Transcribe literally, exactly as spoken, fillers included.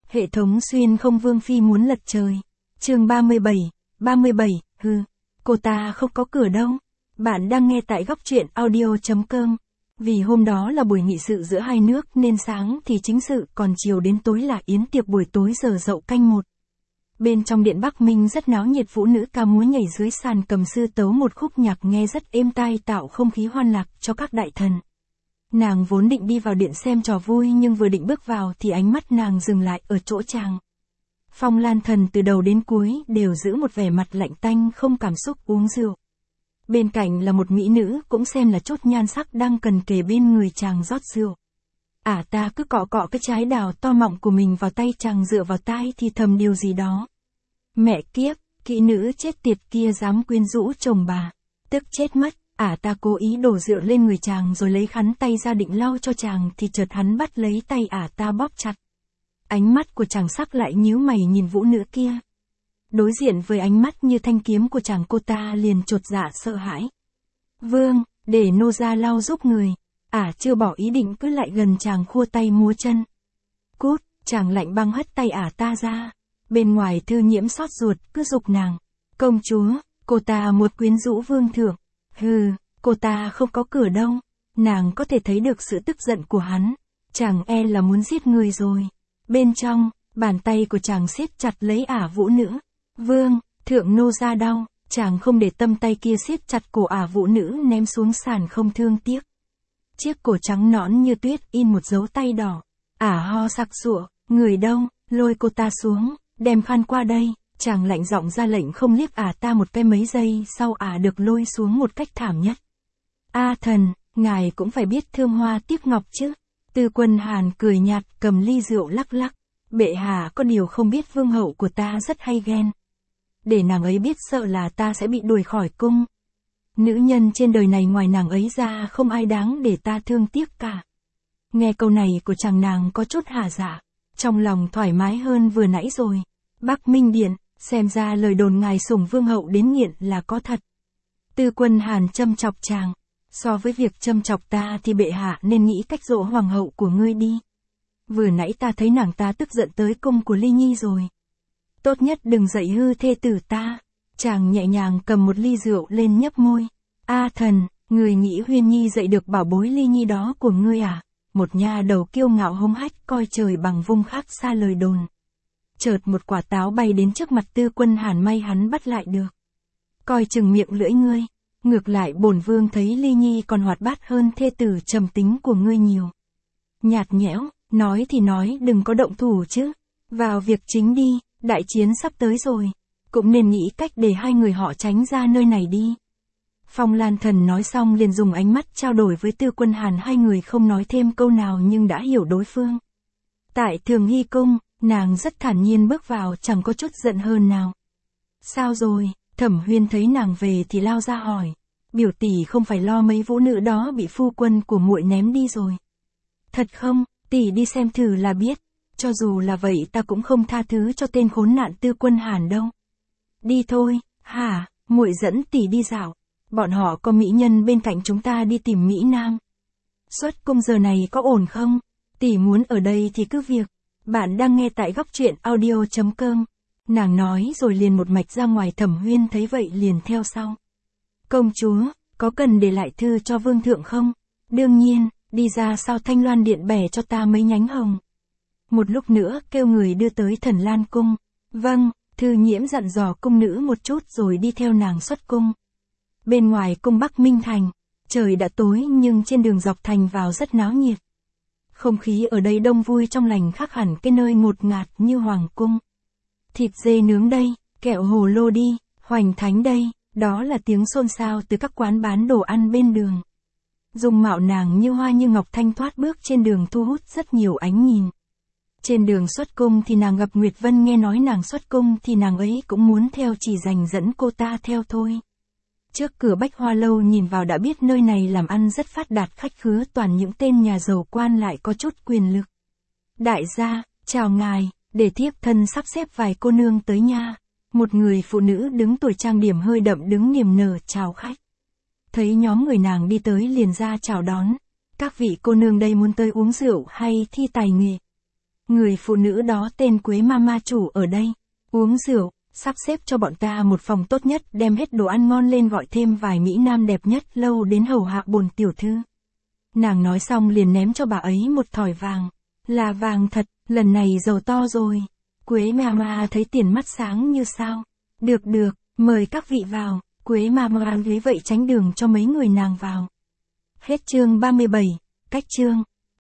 Hệ thống xuyên không vương phi muốn lật trời. Chương ba mươi bảy, ba mươi bảy, hừ, cô ta không có cửa đâu. Bạn đang nghe tại góc truyện audio chấm com. Vì hôm đó là buổi nghị sự giữa hai nước nên sáng thì chính sự, còn chiều đến tối là yến tiệc buổi tối giờ dậu canh một. Bên trong điện Bắc Minh rất náo nhiệt, vũ nữ ca múa nhảy dưới sàn cầm sư tấu một khúc nhạc nghe rất êm tai, tạo không khí hoan lạc cho các đại thần. Nàng vốn định đi vào điện xem trò vui nhưng vừa định bước vào thì ánh mắt nàng dừng lại ở chỗ chàng. Phong Lan Thần từ đầu đến cuối đều giữ một vẻ mặt lạnh tanh không cảm xúc uống rượu. Bên cạnh là một mỹ nữ cũng xem là chốt nhan sắc đang cần kề bên người chàng rót rượu. Ả à ta cứ cọ cọ cái trái đào to mọng của mình vào tay chàng, dựa vào tai thì thầm điều gì đó. Mẹ kiếp, kỹ nữ chết tiệt kia dám quyến rũ chồng bà. Tức chết mất. Ả à ta cố ý đổ rượu lên người chàng rồi lấy khăn tay ra định lau cho chàng thì chợt hắn bắt lấy tay ả à ta bóp chặt. Ánh mắt của chàng sắc lại nhíu mày nhìn vũ nữ kia. Đối diện với ánh mắt như thanh kiếm của chàng, cô ta liền chột dạ sợ hãi. Vương, để nô ra lau giúp người. Ả à chưa bỏ ý định cứ lại gần chàng khua tay múa chân. Cút, chàng lạnh băng hất tay ả à ta ra. Bên ngoài Thư Nhiễm xót ruột cứ giục nàng. Công chúa, cô ta muốn quyến rũ vương thượng. Hừ, cô ta không có cửa đâu. Nàng có thể thấy được sự tức giận của hắn. Chàng e là muốn giết người rồi. Bên trong, bàn tay của chàng siết chặt lấy ả vũ nữ. Vương, thượng nô ra đau. Chàng không để tâm tay kia siết chặt cổ ả vũ nữ ném xuống sàn không thương tiếc. Chiếc cổ trắng nõn như tuyết in một dấu tay đỏ. Ả ho sặc sụa, người đâu, lôi cô ta xuống, đem khăn qua đây. Chàng lạnh giọng ra lệnh không liếc ả ta một cái, mấy giây sau ả được lôi xuống một cách thảm nhất. A thần, ngài cũng phải biết thương hoa tiếc ngọc chứ. Tư Quân Hàn cười nhạt cầm ly rượu lắc lắc. Bệ hạ có điều không biết vương hậu của ta rất hay ghen. Để nàng ấy biết sợ là ta sẽ bị đuổi khỏi cung. Nữ nhân trên đời này ngoài nàng ấy ra không ai đáng để ta thương tiếc cả. Nghe câu này của chàng nàng có chút hả dạ. Trong lòng thoải mái hơn vừa nãy rồi. Bắc Minh Điện, xem ra lời đồn ngài sủng vương hậu đến nghiện là có thật. Tư Quân Hàn châm chọc chàng. So với việc châm chọc ta thì bệ hạ nên nghĩ cách dỗ hoàng hậu của ngươi đi. Vừa nãy ta thấy nàng ta tức giận tới cung của Ly Nhi rồi. Tốt nhất đừng dạy hư thê tử ta. Chàng nhẹ nhàng cầm một ly rượu lên nhấp môi. A thần, người nghĩ Huyên Nhi dạy được bảo bối Ly Nhi đó của ngươi à? Một nha đầu kiêu ngạo hống hách coi trời bằng vung khác xa lời đồn. Chợt một quả táo bay đến trước mặt Tư Quân Hàn, may hắn bắt lại được. Coi chừng miệng lưỡi ngươi. Ngược lại bổn vương thấy Ly Nhi còn hoạt bát hơn thê tử trầm tính của ngươi nhiều. Nhạt nhẽo, nói thì nói đừng có động thủ chứ. Vào việc chính đi, đại chiến sắp tới rồi. Cũng nên nghĩ cách để hai người họ tránh ra nơi này đi. Phong Lan Thần nói xong liền dùng ánh mắt trao đổi với Tư Quân Hàn, hai người không nói thêm câu nào nhưng đã hiểu đối phương. Tại Thường Hy Cung, nàng rất thản nhiên bước vào, chẳng có chút giận hơn nào. Sao rồi? Thẩm Huyên thấy nàng về thì lao ra hỏi. Biểu tỷ không phải lo mấy vũ nữ đó bị phu quân của muội ném đi rồi. Thật không? Tỷ đi xem thử là biết. Cho dù là vậy ta cũng không tha thứ cho tên khốn nạn Tư Quân Hàn đâu. Đi thôi. Hả? Muội dẫn tỷ đi dạo. Bọn họ có mỹ nhân bên cạnh chúng ta đi tìm mỹ nam. Xuất cung giờ này có ổn không? Tỷ muốn ở đây thì cứ việc. Bạn đang nghe tại góc truyện audio chấm com. Nàng nói rồi liền một mạch ra ngoài. Thẩm Huyên thấy vậy liền theo sau. Công chúa, có cần để lại thư cho vương thượng không? Đương nhiên, đi ra sau Thanh Loan Điện bẻ cho ta mấy nhánh hồng. Một lúc nữa kêu người đưa tới Thần Lan Cung. Vâng, Thư Nhiễm dặn dò cung nữ một chút rồi đi theo nàng xuất cung. Bên ngoài cung Bắc Minh Thành, trời đã tối nhưng trên đường dọc thành vào rất náo nhiệt. Không khí ở đây đông vui trong lành, khác hẳn cái nơi ngột ngạt như hoàng cung. Thịt dê nướng đây, kẹo hồ lô đi, hoành thánh đây, đó là tiếng xôn xao từ các quán bán đồ ăn bên đường. Dung mạo nàng như hoa như ngọc thanh thoát bước trên đường thu hút rất nhiều ánh nhìn. Trên đường xuất cung thì nàng gặp Nguyệt Vân, nghe nói nàng xuất cung thì nàng ấy cũng muốn theo, chỉ dành dẫn cô ta theo thôi. Trước cửa Bách Hoa Lâu nhìn vào đã biết nơi này làm ăn rất phát đạt, khách khứa toàn những tên nhà giàu quan lại có chút quyền lực. Đại gia, chào ngài, để thiếp thân sắp xếp vài cô nương tới nha. Một người phụ nữ đứng tuổi trang điểm hơi đậm đứng niềm nở chào khách. Thấy nhóm người nàng đi tới liền ra chào đón. Các vị cô nương đây muốn tới uống rượu hay thi tài nghệ? Người phụ nữ đó tên Quế Mama chủ ở đây. Uống rượu, sắp xếp cho bọn ta một phòng tốt nhất, đem hết đồ ăn ngon lên, gọi thêm vài mỹ nam đẹp nhất lâu đến hầu hạ bồn tiểu thư. Nàng nói xong liền ném cho bà ấy một thỏi vàng. Là vàng thật, lần này giàu to rồi. Quế Mama thấy tiền mắt sáng như sao. Được được, mời các vị vào. Quế Mama lấy vậy tránh đường cho mấy người nàng vào. Hết chương ba mươi bảy, cách chương.